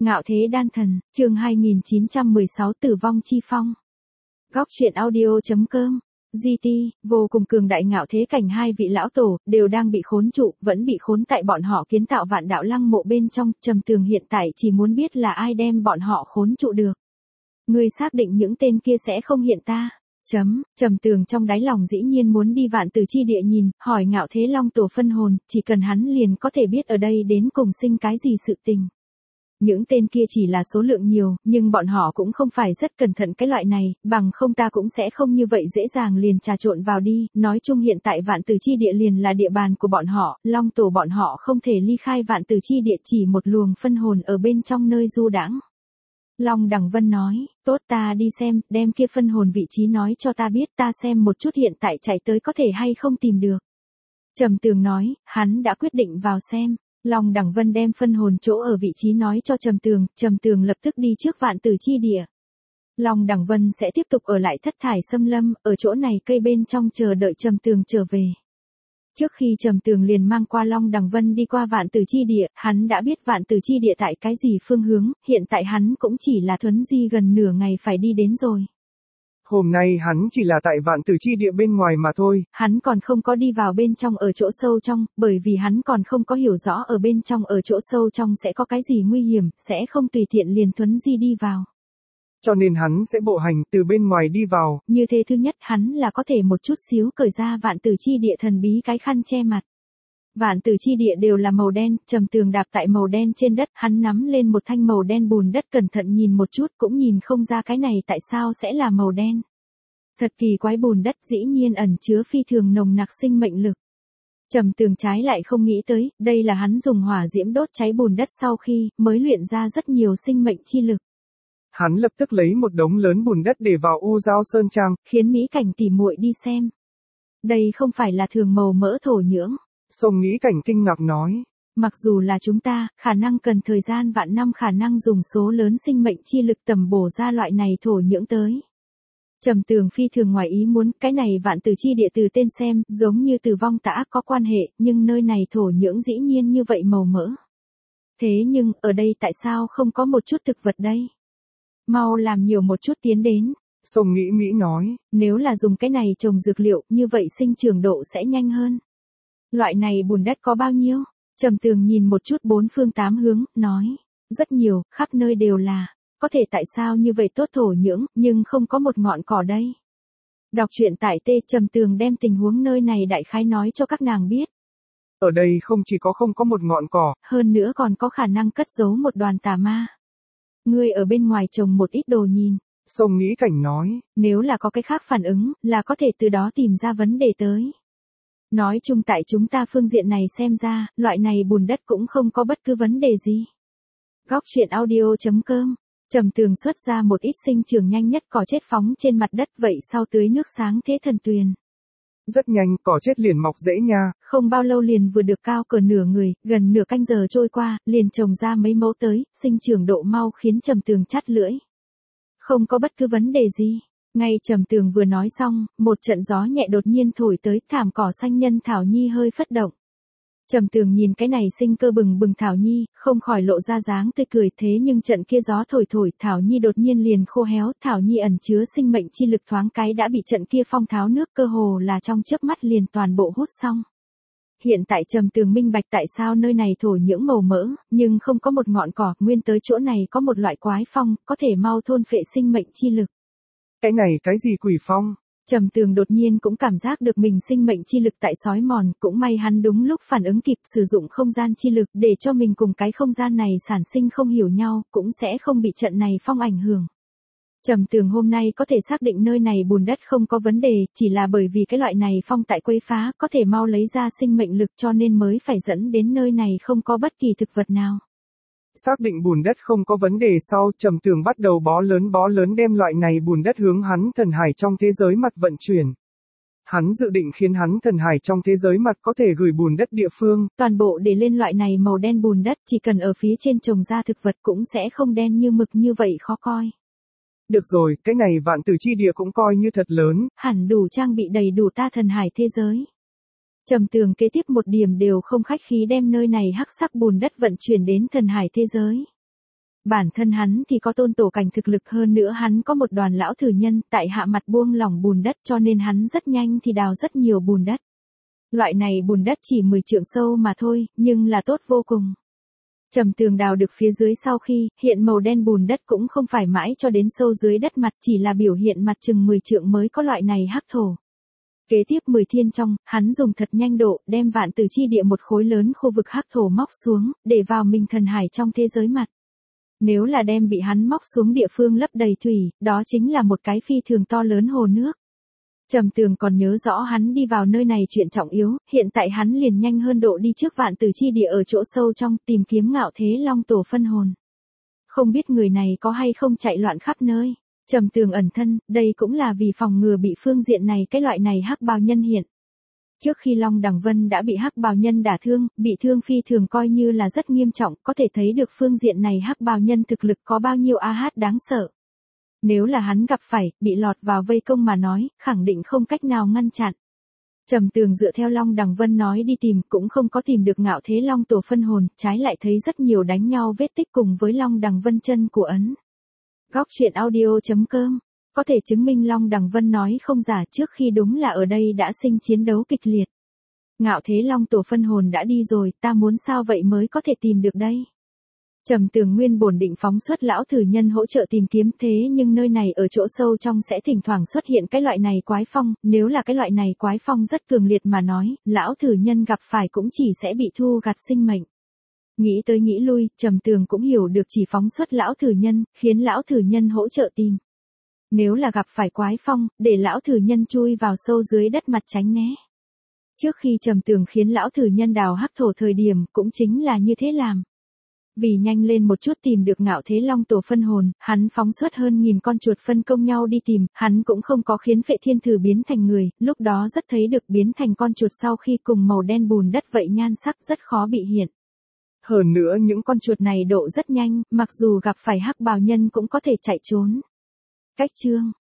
Ngạo thế đan thần, chương 2916 Tử vong chi phong. Góc truyện audio.com. GT, vô cùng cường đại ngạo thế cảnh hai vị lão tổ, đều đang bị khốn trụ, vẫn bị khốn tại bọn họ kiến tạo vạn đạo lăng mộ bên trong, Trầm Tường hiện tại chỉ muốn biết là ai đem bọn họ khốn trụ được. Ngươi xác định những tên kia sẽ không hiện ta. Trầm Tường trong đáy lòng dĩ nhiên muốn đi vạn tử chi địa nhìn, hỏi ngạo thế long tổ phân hồn, chỉ cần hắn liền có thể biết ở đây đến cùng sinh cái gì sự tình. Những tên kia chỉ là số lượng nhiều, nhưng bọn họ cũng không phải rất cẩn thận cái loại này, bằng không ta cũng sẽ không như vậy dễ dàng liền trà trộn vào đi, nói chung hiện tại vạn tử chi địa liền là địa bàn của bọn họ, long tổ bọn họ không thể ly khai vạn tử chi địa chỉ một luồng phân hồn ở bên trong nơi du đãng. Long Đằng Vân nói, tốt ta đi xem, đem kia phân hồn vị trí nói cho ta biết ta xem một chút hiện tại chạy tới có thể hay không tìm được. Trầm Tường nói, hắn đã quyết định vào xem. Long Đằng Vân đem phân hồn chỗ ở vị trí nói cho Trầm Tường lập tức đi trước vạn tử chi địa. Long Đằng Vân sẽ tiếp tục ở lại Thất Thải Xâm Lâm, ở chỗ này cây bên trong chờ đợi Trầm Tường trở về. Trước khi Trầm Tường liền mang qua Long Đằng Vân đi qua vạn tử chi địa, hắn đã biết vạn tử chi địa tại cái gì phương hướng, hiện tại hắn cũng chỉ là thuấn di gần nửa ngày phải đi đến rồi. Hôm nay hắn chỉ là tại vạn tử chi địa bên ngoài mà thôi. Hắn còn không có đi vào bên trong ở chỗ sâu trong, bởi vì hắn còn không có hiểu rõ ở bên trong ở chỗ sâu trong sẽ có cái gì nguy hiểm, sẽ không tùy tiện liền thuấn di đi vào. Cho nên hắn sẽ bộ hành từ bên ngoài đi vào. Như thế thứ nhất hắn là có thể một chút xíu cởi ra vạn tử chi địa thần bí cái khăn che mặt. Vạn tử chi địa đều là màu đen, Trầm Tường đạp tại màu đen trên đất, hắn nắm lên một thanh màu đen bùn đất cẩn thận nhìn một chút cũng nhìn không ra cái này tại sao sẽ là màu đen. Thật kỳ quái bùn đất dĩ nhiên ẩn chứa phi thường nồng nặc sinh mệnh lực. Trầm Tường trái lại không nghĩ tới, đây là hắn dùng hỏa diễm đốt cháy bùn đất sau khi mới luyện ra rất nhiều sinh mệnh chi lực. Hắn lập tức lấy một đống lớn bùn đất để vào U Giao Sơn Trang, khiến Mỹ Cảnh tỉ muội đi xem. Đây không phải là thường màu mỡ thổ nhưỡng. Sông Nghĩ Cảnh kinh ngạc nói. Mặc dù là chúng ta, khả năng cần thời gian vạn năm khả năng dùng số lớn sinh mệnh chi lực tầm bổ ra loại này thổ nhưỡng tới. Trầm Tường phi thường ngoài ý muốn, cái này vạn tử chi địa từ tên xem, giống như tử vong tã có quan hệ, nhưng nơi này thổ nhưỡng dĩ nhiên như vậy màu mỡ. Thế nhưng, ở đây tại sao không có một chút thực vật đây? Mau làm nhiều một chút tiến đến. Sông Nghĩ Mỹ nói. Nếu là dùng cái này trồng dược liệu, như vậy sinh trưởng độ sẽ nhanh hơn. Loại này bùn đất có bao nhiêu? Trầm Tường nhìn một chút bốn phương tám hướng, nói. Rất nhiều, khắp nơi đều là. Có thể tại sao như vậy tốt thổ nhưỡng, nhưng không có một ngọn cỏ đây. Đọc truyện tại Trầm Tường đem tình huống nơi này đại khái nói cho các nàng biết. Ở đây không chỉ có không có một ngọn cỏ, hơn nữa còn có khả năng cất giấu một đoàn tà ma. Ngươi ở bên ngoài trồng một ít đồ nhìn. Sông Nghĩ Cảnh nói. Nếu là có cái khác phản ứng, là có thể từ đó tìm ra vấn đề tới. Nói chung tại chúng ta phương diện này xem ra, loại này bùn đất cũng không có bất cứ vấn đề gì. Góc truyện audio.com. Trầm Tường xuất ra một ít sinh trưởng nhanh nhất cỏ chết phóng trên mặt đất vậy sau tưới nước sáng thế thần tuyền. Rất nhanh, cỏ chết liền mọc rễ nha. Không bao lâu liền vừa được cao cỡ nửa người, gần nửa canh giờ trôi qua, liền trồng ra mấy mẫu tới, sinh trưởng độ mau khiến Trầm Tường chắt lưỡi. Không có bất cứ vấn đề gì. Ngay Trầm Tường vừa nói xong, một trận gió nhẹ đột nhiên thổi tới, thảm cỏ xanh nhân thảo nhi hơi phất động. Trầm Tường nhìn cái này sinh cơ bừng bừng thảo nhi, không khỏi lộ ra dáng tươi cười, thế nhưng trận kia gió thổi thảo nhi đột nhiên liền khô héo, thảo nhi ẩn chứa sinh mệnh chi lực thoáng cái đã bị trận kia phong tháo nước cơ hồ là trong chớp mắt liền toàn bộ hút xong. Hiện tại Trầm Tường minh bạch tại sao nơi này thổ nhưỡng màu mỡ, nhưng không có một ngọn cỏ, nguyên tới chỗ này có một loại quái phong, có thể mau thôn phệ sinh mệnh chi lực. Cái này cái gì quỷ phong? Trầm Tường đột nhiên cũng cảm giác được mình sinh mệnh chi lực tại sói mòn, cũng may hắn đúng lúc phản ứng kịp sử dụng không gian chi lực để cho mình cùng cái không gian này sản sinh không hiểu nhau, cũng sẽ không bị trận này phong ảnh hưởng. Trầm Tường hôm nay có thể xác định nơi này bùn đất không có vấn đề, chỉ là bởi vì cái loại này phong tại quấy phá có thể mau lấy ra sinh mệnh lực cho nên mới phải dẫn đến nơi này không có bất kỳ thực vật nào. Xác định bùn đất không có vấn đề sau, Trầm Tường bắt đầu bó lớn đem loại này bùn đất hướng hắn thần hải trong thế giới mặt vận chuyển. Hắn dự định khiến hắn thần hải trong thế giới mặt có thể gửi bùn đất địa phương. Toàn bộ để lên loại này màu đen bùn đất, chỉ cần ở phía trên trồng ra thực vật cũng sẽ không đen như mực như vậy khó coi. Được rồi, cái này vạn tử chi địa cũng coi như thật lớn. Hẳn đủ trang bị đầy đủ ta thần hải thế giới. Trầm Tường kế tiếp một điểm đều không khách khí đem nơi này hắc sắc bùn đất vận chuyển đến thần hải thế giới. Bản thân hắn thì có tôn tổ cảnh thực lực, hơn nữa hắn có một đoàn lão thử nhân tại hạ mặt buông lỏng bùn đất, cho nên hắn rất nhanh thì đào rất nhiều bùn đất. Loại này bùn đất chỉ 10 trượng sâu mà thôi, nhưng là tốt vô cùng. Trầm Tường đào được phía dưới sau khi, hiện màu đen bùn đất cũng không phải mãi cho đến sâu dưới đất mặt, chỉ là biểu hiện mặt chừng 10 trượng mới có loại này hắc thổ. Kế tiếp 10 thiên trong, hắn dùng thật nhanh độ, đem vạn tử chi địa một khối lớn khu vực hắc thổ móc xuống, để vào Minh Thần Hải trong thế giới mặt. Nếu là đem bị hắn móc xuống địa phương lấp đầy thủy, đó chính là một cái phi thường to lớn hồ nước. Trầm Tường còn nhớ rõ hắn đi vào nơi này chuyện trọng yếu, hiện tại hắn liền nhanh hơn độ đi trước vạn tử chi địa ở chỗ sâu trong, tìm kiếm Ngạo Thế Long tổ phân hồn. Không biết người này có hay không chạy loạn khắp nơi. Trầm Tường ẩn thân, đây cũng là vì phòng ngừa bị phương diện này cái loại này hắc bào nhân hiện. Trước khi Long Đằng Vân đã bị hắc bào nhân đả thương, bị thương phi thường coi như là rất nghiêm trọng, có thể thấy được phương diện này hắc bào nhân thực lực có bao nhiêu đáng sợ. Nếu là hắn gặp phải, bị lọt vào vây công mà nói, khẳng định không cách nào ngăn chặn. Trầm Tường dựa theo Long Đằng Vân nói đi tìm, cũng không có tìm được Ngạo Thế Long tổ phân hồn, trái lại thấy rất nhiều đánh nhau vết tích cùng với Long Đằng Vân chân của ấn. Góc truyện audio.com có thể chứng minh Long Đằng Vân nói không giả, trước khi đúng là ở đây đã sinh chiến đấu kịch liệt. Ngạo Thế Long tổ phân hồn đã đi rồi, ta muốn sao vậy mới có thể tìm được đây. Trầm Tường nguyên bổn định phóng xuất lão thử nhân hỗ trợ tìm kiếm, thế nhưng nơi này ở chỗ sâu trong sẽ thỉnh thoảng xuất hiện cái loại này quái phong, nếu là cái loại này quái phong rất cường liệt mà nói, lão thử nhân gặp phải cũng chỉ sẽ bị thu gặt sinh mệnh. Nghĩ tới nghĩ lui, Trầm Tường cũng hiểu được chỉ phóng xuất lão thử nhân, khiến lão thử nhân hỗ trợ tìm. Nếu là gặp phải quái phong, để lão thử nhân chui vào sâu dưới đất mặt tránh né. Trước khi Trầm Tường khiến lão thử nhân đào hắc thổ thời điểm, cũng chính là như thế làm. Vì nhanh lên một chút tìm được Ngạo Thế Long tổ phân hồn, hắn phóng xuất hơn 1000 con chuột phân công nhau đi tìm, hắn cũng không có khiến Phệ Thiên Thử biến thành người, lúc đó rất thấy được biến thành con chuột sau khi cùng màu đen bùn đất vậy nhan sắc rất khó bị hiện. Hơn nữa những con chuột này độ rất nhanh, mặc dù gặp phải hắc bào nhân cũng có thể chạy trốn. Cách chương